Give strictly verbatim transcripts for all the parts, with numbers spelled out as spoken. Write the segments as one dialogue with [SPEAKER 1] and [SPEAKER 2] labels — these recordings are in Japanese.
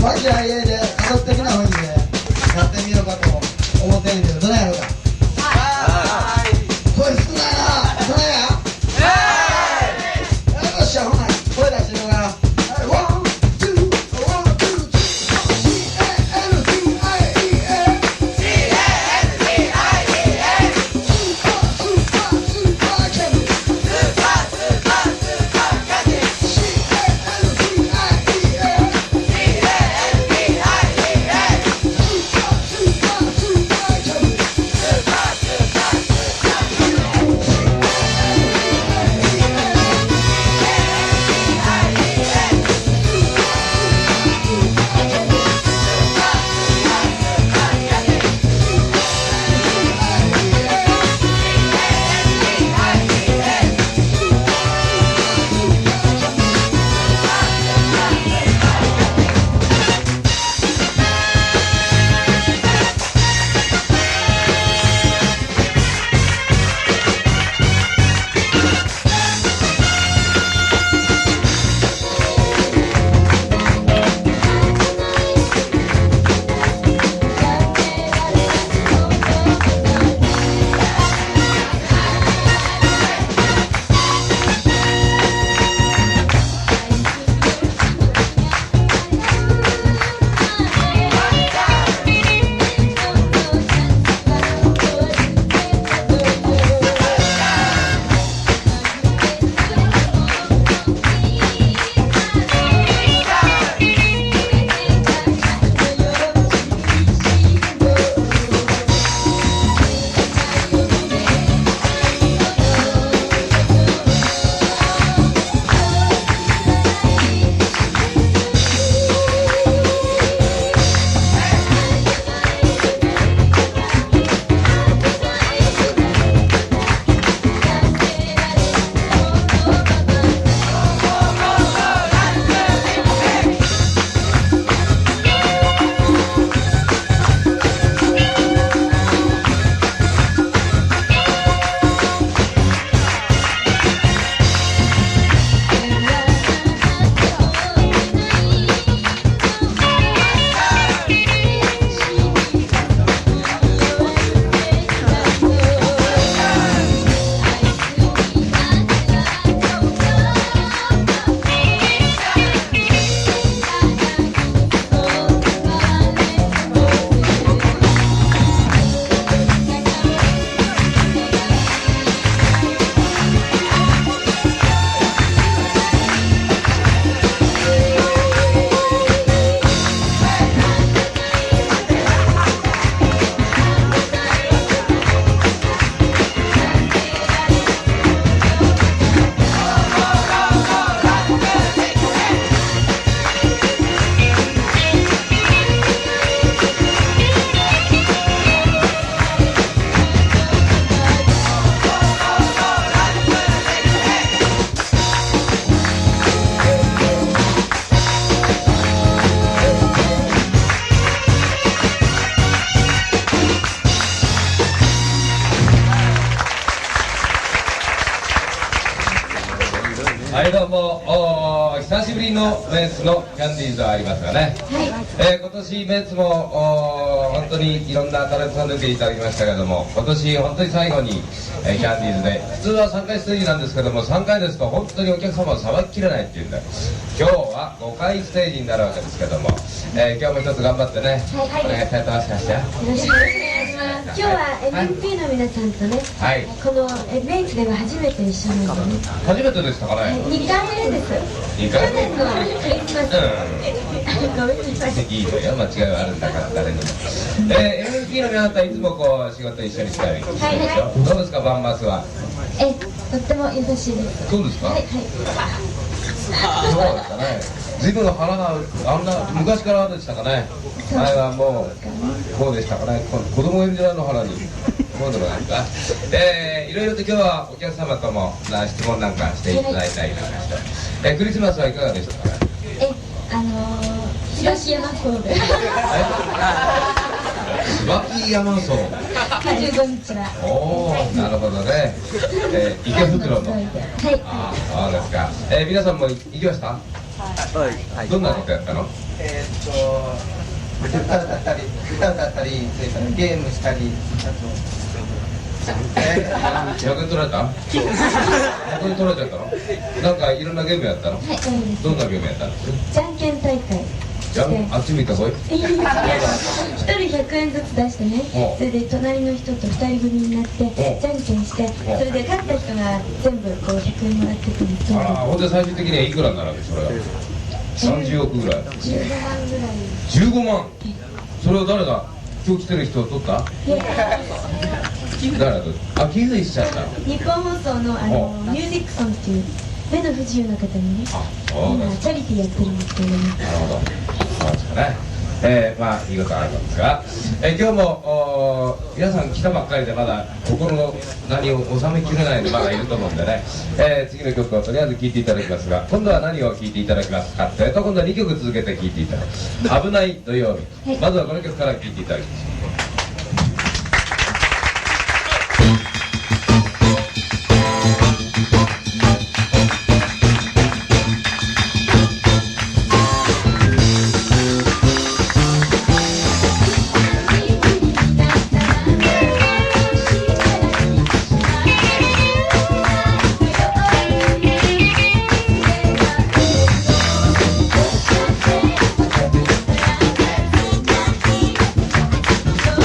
[SPEAKER 1] 和気あいあいで家族的な雰囲気でやってみようかと思ってるんだけど、どないやろうか。声少ないな。どないや。よっしゃ、ほな声出してみようかな。ワンツーワンツースリー シーエーエルティーアイイーエー シーエーエルティーアイイーエー スーパースーパースーパーキャンディースーパースーパースーパーキャンディー シーエーエルティーアイイーエー シーエーエルティーアイイーエー スーパースーパースーパーキャンディースーパースーパースーパーキャンディー
[SPEAKER 2] はい、どうもお久しぶりのメンツのキャンディーズはありますがね、はい、えー、今年メンツも本当にいろんなタレントさん出ていただきましたけども、今年本当に最後に、えー、キャンディーズで普通はさんかいステージなんですけども、さんかいですと本当にお客様をさばききれないっていうんで、今日はごかいステージになるわけですけども、えー、今日も一つ頑張ってね、はい、お願いしたいと思います。よ
[SPEAKER 3] ろしくお願いします。今日は エムエムピー の皆さんとね、はい、このメイツでは初めて一緒なので、ね、
[SPEAKER 2] 初めてでしたかね。
[SPEAKER 3] にかいめです。
[SPEAKER 2] にかいめ。
[SPEAKER 3] 去年のクリスマス。ごめんなさい。
[SPEAKER 2] いいのよ、間違いはあるんだから誰にも。えー、エムエムピー の皆さんといつもこう仕事一緒にしたりしてるでしょ。はいはい、どうですかバンマスは。
[SPEAKER 3] え、とっても優しいです。
[SPEAKER 2] そうですか。はいはい。そうですかね。随分腹があんな昔からでしたかね。前はもうこうでしたかね。子供いるんじゃないの腹に。こうでもないか。えー、いろいろと今日はお客様ともな質問なんかしていただいたりなんかして。えー、クリスマスはいかがでしたかね。
[SPEAKER 3] え、あのー、東山荘で。
[SPEAKER 2] 椿山荘。
[SPEAKER 3] じゅうごにちは。
[SPEAKER 2] おお、なるほどね。えー、池袋の。はい。ああ、そうですか。えー、皆さんも行きました。はい。どんなことやったの？
[SPEAKER 4] えーっと
[SPEAKER 1] 歌歌ったり歌歌ったりそれからゲームしたりあと
[SPEAKER 2] 逆に取られた？逆に取られちゃったの？なんかいろんなゲームやったの？
[SPEAKER 3] はい、そうです。
[SPEAKER 2] どんなゲームやったの？
[SPEAKER 3] じゃんけん大会。
[SPEAKER 2] じゃん、あっち見たほい。
[SPEAKER 3] 一人ひゃくえんずつ出してね、それで隣の人とふたり組になってじゃんけんして、それで勝った人が全部こうひゃくえんもらってくるんです。
[SPEAKER 2] あら、ほんで最終的にはいくらになるわけそれは？さんじゅうおくぐらい。
[SPEAKER 3] じゅうごまんぐらい。
[SPEAKER 2] じゅうごまん。それを誰が今日来てる人を取った？誰が取った？あ、寄付しちゃったの？
[SPEAKER 3] 日本放送のあのミュージックソンっていう目の不自由な方にね、今チャリティーやってるんですけれども。
[SPEAKER 2] なるほど。そうですかね。えー、まあいいことあるんですが、えー、今日も皆さん来たばっかりでまだ心の何を収めきれないでまだいると思うんでね、えー、次の曲をとりあえず聴いていただきますが、今度は何を聴いていただきますかというと、今度はにきょく続けて聴いていただきます。危ない土曜日、はい、まずはこの曲から聴いていただきます。
[SPEAKER 3] 「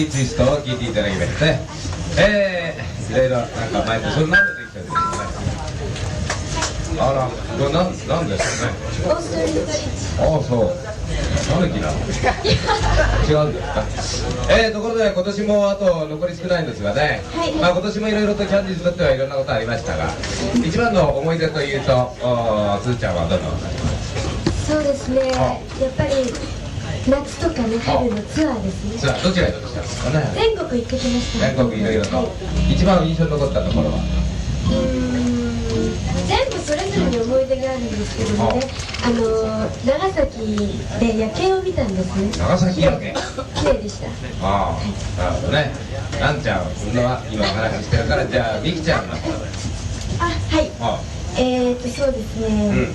[SPEAKER 2] リーツイストを聴いていただきましてえー、いろいろなんか前ってそれなんでできてるんですかね。あら、これなん、なんですかね。
[SPEAKER 3] オーストリートリッチ。
[SPEAKER 2] ああ、そう。タヌキなの。違うんですか。えー、ところで今年もあと残り少ないんですがね。
[SPEAKER 3] はい。
[SPEAKER 2] まあ今年もいろいろとキャンディーズにとってはいろんなことありましたが、一番の思い出というと、おー、つーちゃんはどの。
[SPEAKER 3] そうですね。やっぱり夏とかね、春のツアーですね。
[SPEAKER 2] ツアーどちらに行ったんですかね。
[SPEAKER 3] 全国行ってきました。
[SPEAKER 2] 全国いろいろと。一番印象に残ったところは。
[SPEAKER 3] うーん。全部それぞれに思い出があるんですけどもね、あの長崎で夜景を見たんですね。
[SPEAKER 2] 長崎夜景。
[SPEAKER 3] 綺麗でした。
[SPEAKER 2] ああ、なるほどね。なんちゃん、今は今お話ししてるから、じゃあみきちゃんの。
[SPEAKER 3] あ、はい。
[SPEAKER 2] あ
[SPEAKER 3] えーとそうですね。
[SPEAKER 2] うん
[SPEAKER 3] うん、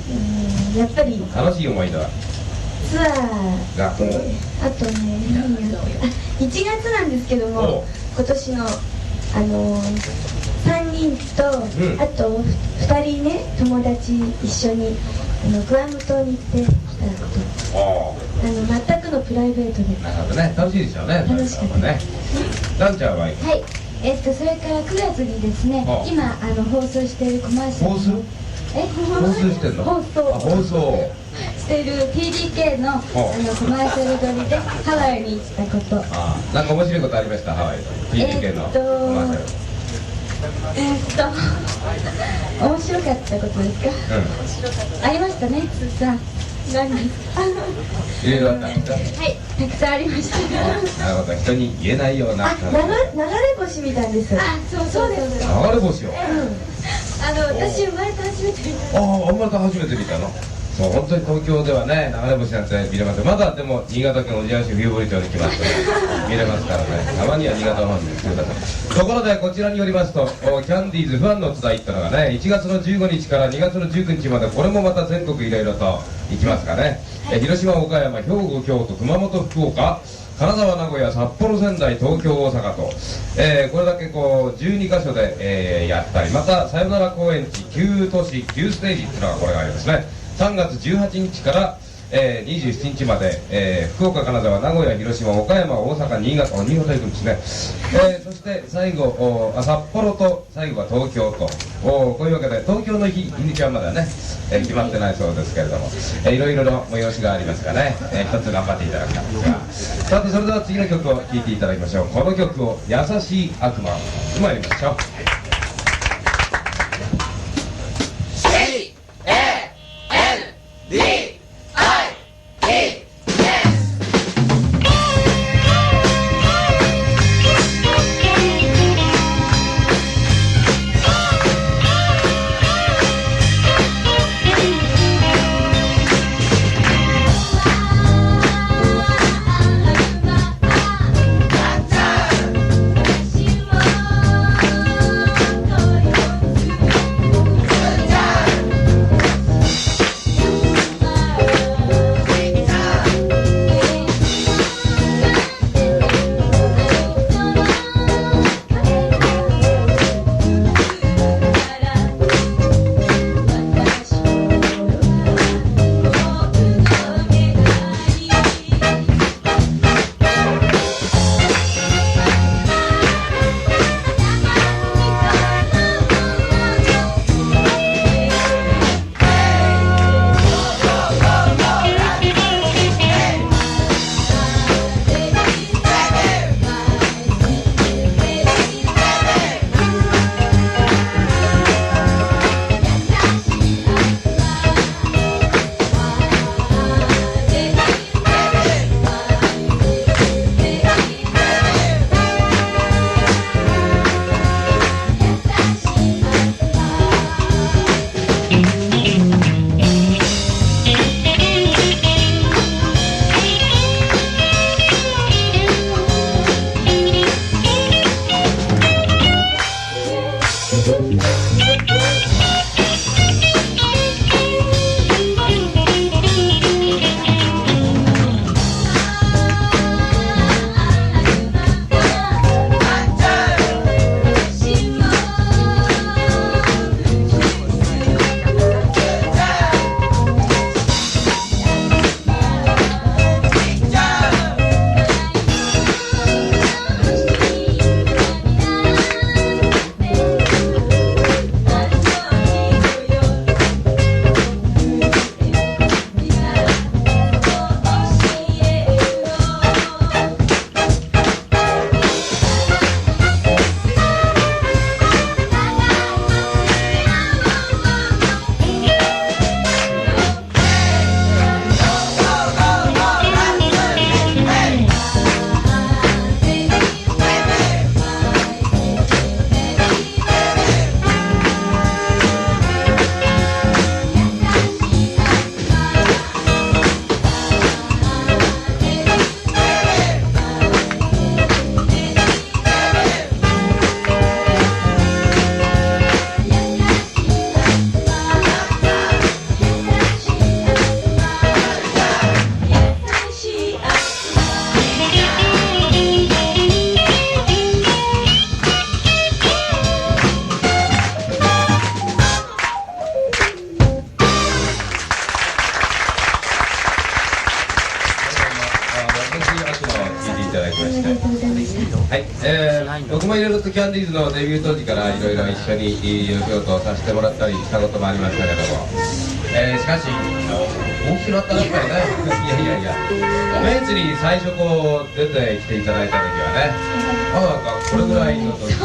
[SPEAKER 3] やっぱり
[SPEAKER 2] 楽しい思い出は。
[SPEAKER 3] ツアー
[SPEAKER 2] が、うん、
[SPEAKER 3] あとね、何があったか、あ、いちがつなんですけども、今年のあのさんにんと、うん、あとふたりね、友達一緒にあのグアム島に行ってきたこと。あの全くのプライベートで。
[SPEAKER 2] なるほどね、楽しいですよね。
[SPEAKER 3] 楽しかったね。
[SPEAKER 2] ランちゃんは。はい。
[SPEAKER 3] えっとそれからくがつにですね、今あの放送しているコマーシャル。
[SPEAKER 2] 放送？
[SPEAKER 3] え、
[SPEAKER 2] 放送してんの？
[SPEAKER 3] 放送。
[SPEAKER 2] あ、放送。
[SPEAKER 3] している ティーディーケー のあのコマーシャル撮りでハワイに行ったこと。あ
[SPEAKER 2] あ、なんか面白いことありましたハワイの ティーディーケー のコマーシャル。
[SPEAKER 3] えーっと面白かったことですか？うん、ありましたね、つーさん。何ですか？
[SPEAKER 2] いろいろあったんですか？はい、
[SPEAKER 3] たくさんありました。
[SPEAKER 2] なるほど、人に言えないような。
[SPEAKER 3] あ、流れ星みたいです。あ、そうそうです。
[SPEAKER 2] 流れ星を。
[SPEAKER 3] うん。あの私生まれて初めて見た。
[SPEAKER 2] ああ、生まれて初めて見たの。もう本当に東京ではね、流れ星なんて見れます。まだでも新潟県小千谷市冬堀町に来ますと見れますからね。たまには新潟の方に来てください。ところでこちらによりますと、キャンディーズファンの集いってのがね、いちがつのじゅうごにちからにがつのじゅうくにちまで、これもまた全国いろいろと行きますかね。え広島、岡山、兵庫、京都、熊本、福岡、金沢、名古屋、札幌、仙台、東京、大阪と、えー、これだけこうじゅうにかしょで、えー、やったり、またさよなら公演地きゅう都市きゅうステージっていうのがこれがありますね。さんがつじゅうはちにちから、えー、にじゅうしちにちまで、えー、福岡、金沢、名古屋、広島、岡山、大阪、新潟、新潟行くんですね。えー、そして最後おあ札幌と最後は東京と、おこういうわけで東京の日日にちはまだね、えー、決まってないそうですけれども、えー、いろいろな催しがありますからね、えー、一つ頑張っていただきたいんですが、さてそれでは次の曲を聴いていただきましょう。この曲を「優しい悪魔」参りましょう。
[SPEAKER 4] 「
[SPEAKER 2] えー、僕もいろいろとキャンディーズのデビュー当時からいろいろ一緒にお仕事をさせてもらったりしたこともありましたけども、えー、しかし大きくなったらやっぱりねいやいやいやメンツに最初こう出てきていただいた時はね、あなんかこれぐらいの時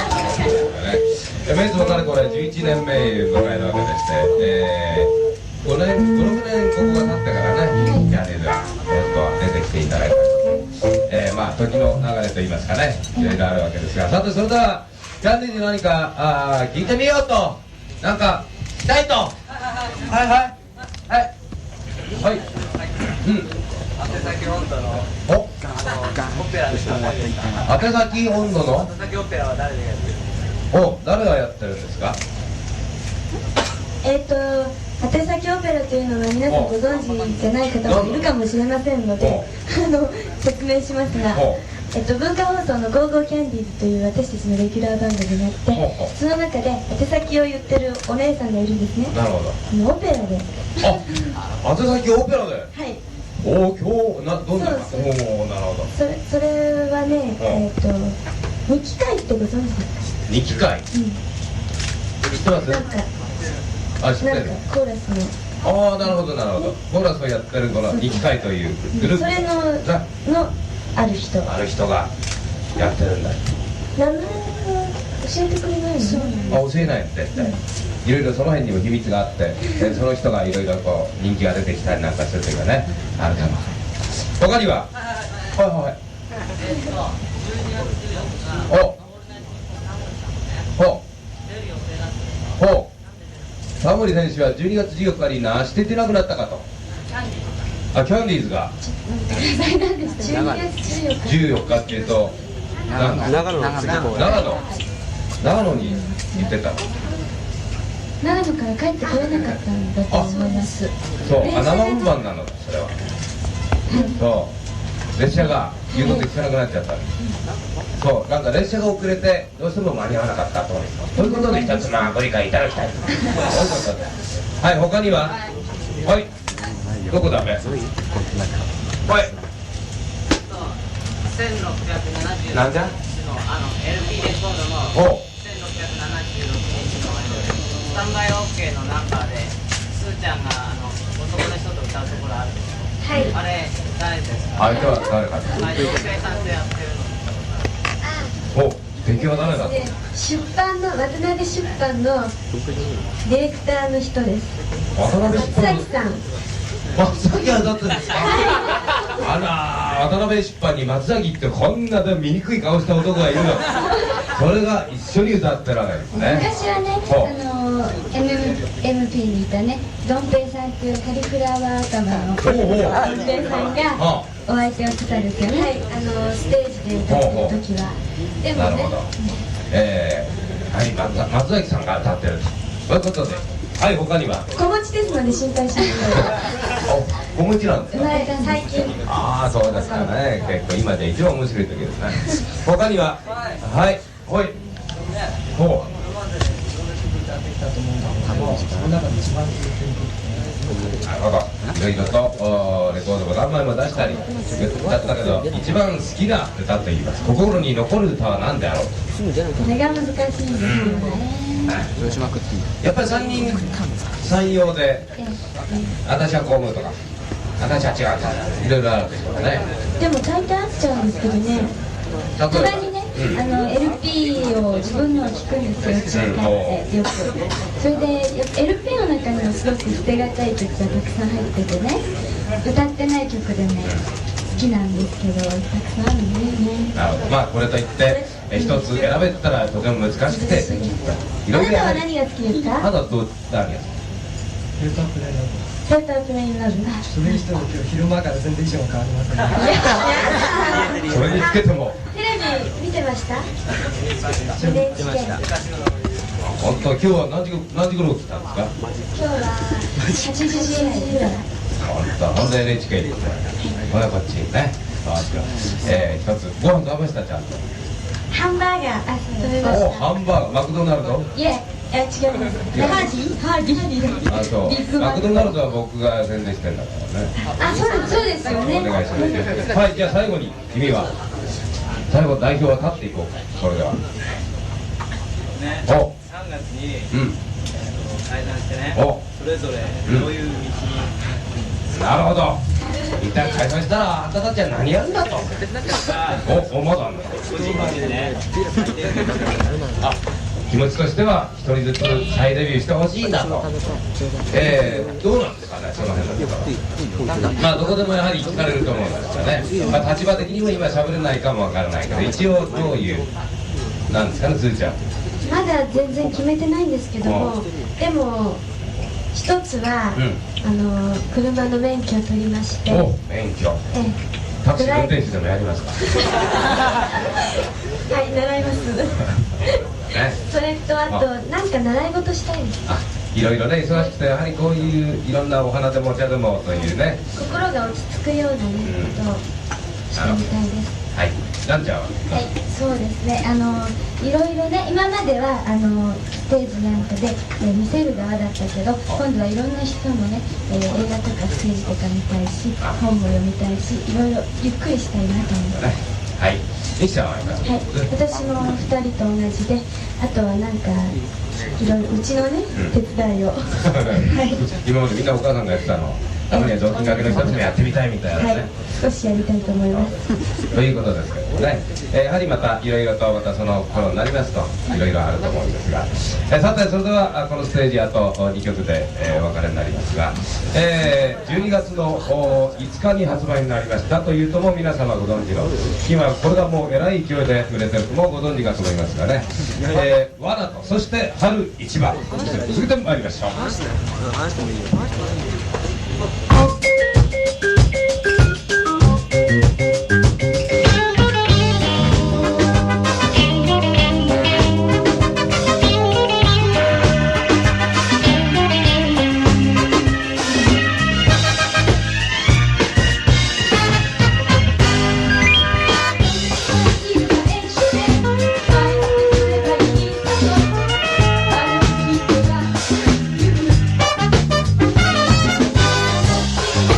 [SPEAKER 2] メンツもかれこれじゅういちねんめ迎えるわけでして、えー、ごねんごろくねんここが経ってからねキャンディーズがずっと出てきていただいたり、えー、まあ時の流れといいますかね、いろいろあるわけですが、さてそれではキャンディーズに何かあ聞いてみようと、なんか聞きたいと、はいはいはいはい、うん、
[SPEAKER 4] 宛先温度の
[SPEAKER 2] お
[SPEAKER 4] オペラの人がやっていた
[SPEAKER 2] 宛先温度の
[SPEAKER 4] 宛先オペラは誰がやってる？
[SPEAKER 2] お誰がやってるんですか？
[SPEAKER 3] えっと宛先オペラというのは皆さんご存知じゃない方もいるかもしれませんのであの説明しますが、えっと、文化放送の「ゴーゴーキャンディーズ」という私たちのレギュラー番組があってその中で宛先を言ってるお姉さんがいるんですね。
[SPEAKER 2] なるほど。
[SPEAKER 3] そのオペラで
[SPEAKER 2] あ宛先オペラで
[SPEAKER 3] はい
[SPEAKER 2] おお今日などんな
[SPEAKER 3] そうそう
[SPEAKER 2] おおなるほど。
[SPEAKER 3] それそれはねえっと日記会ってご存知ですか？
[SPEAKER 2] 日記会
[SPEAKER 3] うん
[SPEAKER 2] 知ってます？
[SPEAKER 3] なんか
[SPEAKER 2] あ知ってる。
[SPEAKER 3] なんかコーラスの
[SPEAKER 2] ああなるほどなるほど。コーラスをやってるこの日記会というグループ
[SPEAKER 3] それの
[SPEAKER 2] が
[SPEAKER 3] のある人
[SPEAKER 2] ある人がやってるんだ。
[SPEAKER 3] 名前は教えてくれないの？
[SPEAKER 2] あ教えないっていろいろその辺にも秘密があって、でその人がいろいろこう人気が出てきたりなんかするというかねあるかも。他にははいはいおほうほうタモリ選手はじゅうにがつじゅうよっかになして出なくなったかと。あキャンディーズが
[SPEAKER 3] じゅうにがつじゅうよっか
[SPEAKER 2] じゅうよっかっていうとな
[SPEAKER 4] 長野の次公演
[SPEAKER 2] 長野長野に行ってた。
[SPEAKER 3] 長野から帰ってこれなかったんだと思います。
[SPEAKER 2] そうあ生運搬なのそれは。そう列車が言うこと聞かなくなっちゃった。そうなんか列車が遅れてどうしても間に合わなかったとそういうことで一つまあご理解いただきたい。そういうことではい他にははいどこだべはい
[SPEAKER 4] せんろっぴゃくななじゅうろく
[SPEAKER 2] なんじゃ
[SPEAKER 4] のあの エルピー レコードの
[SPEAKER 2] お
[SPEAKER 4] せんろっぴゃくななじゅうろくにちのスタンバイ OK のナンバーですーちゃんがあの男の人と歌うところあるんですよ。
[SPEAKER 3] はい
[SPEAKER 4] あれ誰ですか？
[SPEAKER 2] 相手は誰か
[SPEAKER 4] あれ妖精さんとやってるの。
[SPEAKER 2] お敵は誰だ
[SPEAKER 3] で出版の渡辺出版のディレクターの人です。
[SPEAKER 2] 渡辺
[SPEAKER 3] 松崎さん
[SPEAKER 2] 松崎当たってるんですか？あら渡辺出版に松崎ってこんなで醜い顔した男がいるの。それが一緒に歌ってるわけですね。
[SPEAKER 5] 昔はね、
[SPEAKER 2] ほう
[SPEAKER 5] あの エムエムピー にいたね、ドンペイさんっていうカリフラワー頭の
[SPEAKER 2] ほうほう
[SPEAKER 3] ドンペイさんが
[SPEAKER 2] あ
[SPEAKER 5] お相手をしたんですよね。
[SPEAKER 3] はいあのステージで歌ってる時はでもね
[SPEAKER 2] なるほど。えー、はい松松崎さんが歌ってるということではい他には
[SPEAKER 3] 子持ちですので心配しない
[SPEAKER 2] お小餅なんですか？
[SPEAKER 3] 生まれた最近
[SPEAKER 2] ああそうですかね結構今で一番面白い時ですね。他にははいほいほうなるほどいろいろとおレコードも何枚も出したり歌ったけど一番好きな歌といいます心に残る歌は何であろう。
[SPEAKER 3] これが難しいんですよね。
[SPEAKER 2] やっぱりさんにん三様で私はこう思うとか私は違うとかいろいろあるでしょうかね。
[SPEAKER 3] でも大体合っちゃうんですけどね。
[SPEAKER 2] た
[SPEAKER 3] たまにね、
[SPEAKER 2] うん
[SPEAKER 3] あの エルピー を自分のを聞くんですよ、家に帰ってよく。それで エルピー の中にもすごく捨てがたい曲がたくさん入っててね、歌ってない曲でね好きなんですけどたくさんあるんだよね。
[SPEAKER 2] なるほどまあこれといってえ一つ選べたらとても難しくてい
[SPEAKER 3] あなた
[SPEAKER 2] ろいろやはり
[SPEAKER 3] は何が好きですか？
[SPEAKER 2] まだどう何が
[SPEAKER 1] フィルタープレイなど
[SPEAKER 3] セータープレインラブ。
[SPEAKER 1] それにしても今日昼間から全然衣装が変わりませんね。
[SPEAKER 2] それにつけても
[SPEAKER 3] テレビ見てました？エヌエイチケー。
[SPEAKER 2] 本当今日は何時何時頃来たんですか？
[SPEAKER 3] 今日ははちじぐらい。
[SPEAKER 2] 本当本当 エヌエイチケー に行ってこれはこっちねえー、一つご飯食べましたちゃんと。
[SPEAKER 3] ハンバーガーあ食べま
[SPEAKER 2] お
[SPEAKER 3] し
[SPEAKER 2] ハンバーガーマクドナルド
[SPEAKER 3] た。いえ、いや違います。ハーディーハーディー
[SPEAKER 2] あそう
[SPEAKER 3] ビッグマック
[SPEAKER 2] マクドナルドは僕が宣伝してんだからね。
[SPEAKER 3] あ、そうそうですよね。
[SPEAKER 2] お願いしますはいじゃあ最後に君は最後代表は立っていこうか、それでは。
[SPEAKER 4] ね、
[SPEAKER 2] お
[SPEAKER 4] さんがつに
[SPEAKER 2] うん
[SPEAKER 4] 解散してね、
[SPEAKER 2] お
[SPEAKER 4] それぞれどういう道に、
[SPEAKER 2] なるほど。一旦解散したらあんたたちは何やるんだと。おおまだあんのか。
[SPEAKER 4] 個人個人でね、
[SPEAKER 2] あ、気持ちとしては一人ずつ再デビューしてほしいんだと。えー、どうなんですかね、その辺のことは。まあどこでもやはり聞かれると思うんですがね、まあ、立場的にも今喋れないかもわからないけど、一応どういうなんですかね、すーちゃん。
[SPEAKER 3] まだ全然決めてないんですけども、でも一つは、
[SPEAKER 2] うん、
[SPEAKER 3] あの車の免許を取りまして、
[SPEAKER 2] お免許、
[SPEAKER 3] ええ、
[SPEAKER 2] タクシー運転手でもやりますか。
[SPEAKER 3] はい習います。
[SPEAKER 2] ね、
[SPEAKER 3] それとあとなんか習い事したいです。
[SPEAKER 2] あ、いろいろね忙しくて、やはりこういういろんなお花でもお茶でもというね、
[SPEAKER 3] 心が落ち着くようなね、ことをしてみたいです。
[SPEAKER 2] はい、ランちゃんは。
[SPEAKER 5] はい、そうですね。あのいろいろね、今まではあのステージなんかで、えー見せる側だったけど、今度はいろんな人のね、えー映画とかステージとか見たいし、本も読みたいし、いろいろゆっくりしたいなと思います。
[SPEAKER 2] はい、ミキちゃんはありますか。
[SPEAKER 3] はい、私もふたりと同じで、あとはなんかいろいろうちのね、
[SPEAKER 2] うん
[SPEAKER 3] 手伝いをはい
[SPEAKER 2] 今までみんなお母さんがやってたの、たまには雑巾がけの人たちもやってみたいみたいなね、
[SPEAKER 3] はい、少しやりたいと思います。
[SPEAKER 2] ということですけどね、えーやはりまたいろいろとまたその頃になりますといろいろあると思うんですが、えーさてそれではあこのステージあとにきょくで、えーお別れになりますが、えーじゅうにがつのおいつかに発売になりましたというとも皆様ご存知の、今これがもうえらい勢いで売れてるともご存知かと思いますがね、えー、罠とそして春一番続けてまいりましょう。
[SPEAKER 5] 「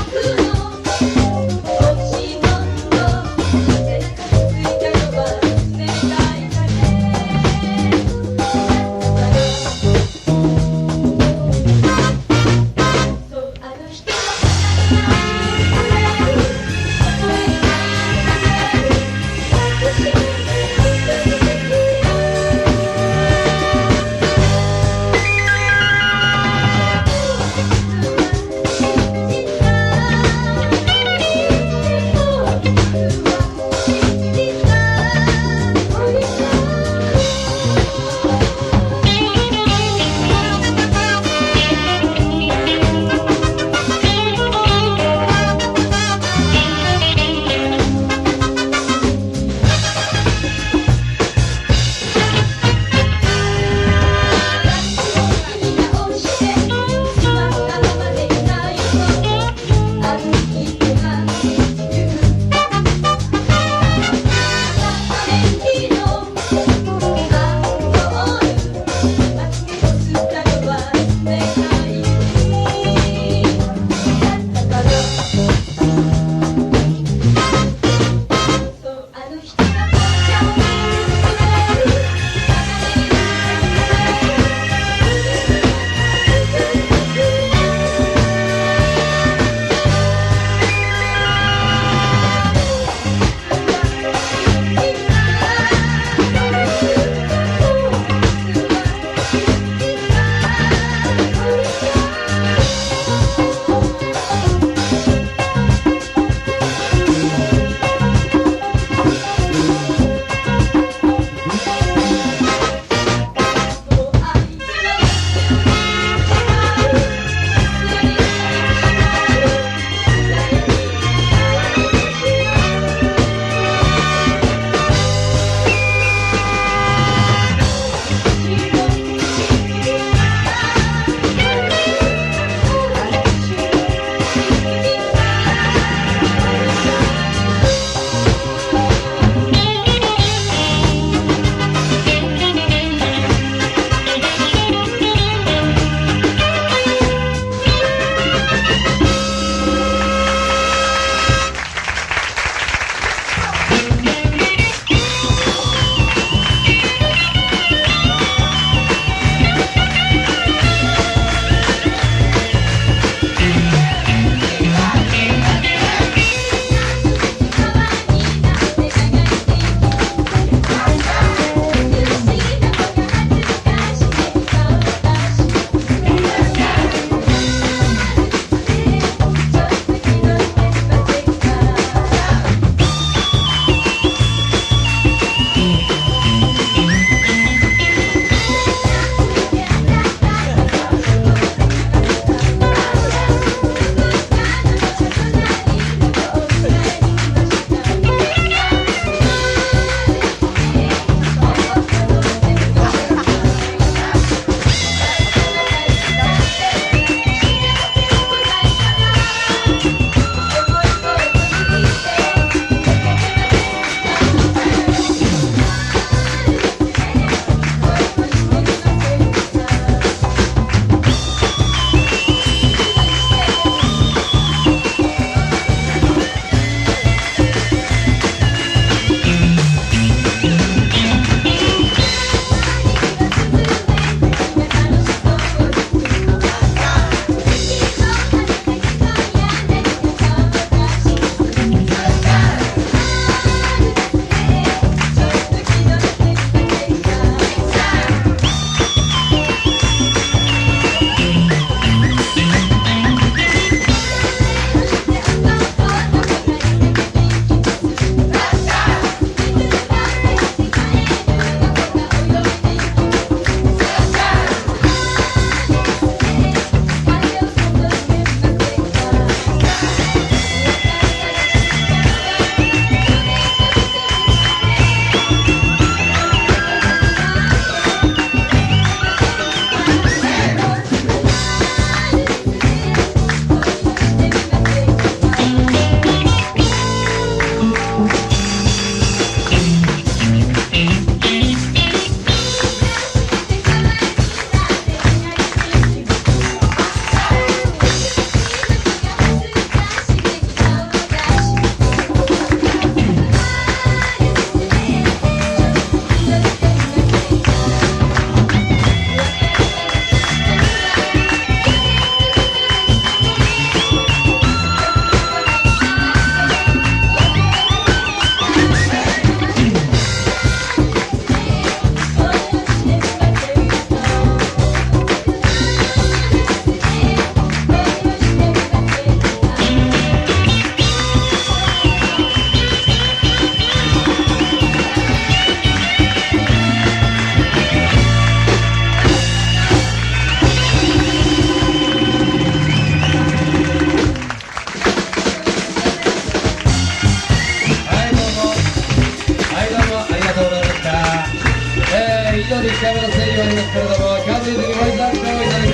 [SPEAKER 2] いっかいめの整理はありますけれども、キャンディーズにご挨拶をいただきまし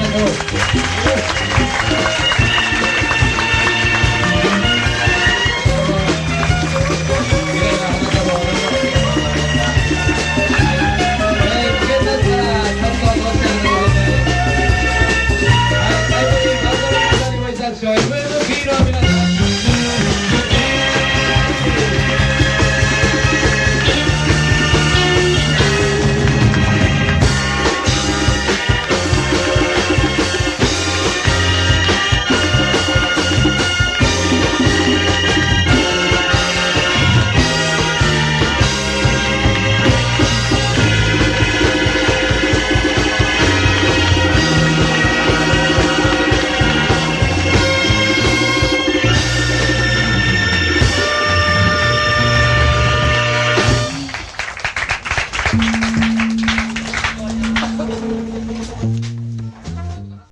[SPEAKER 2] ょう。
[SPEAKER 5] うん。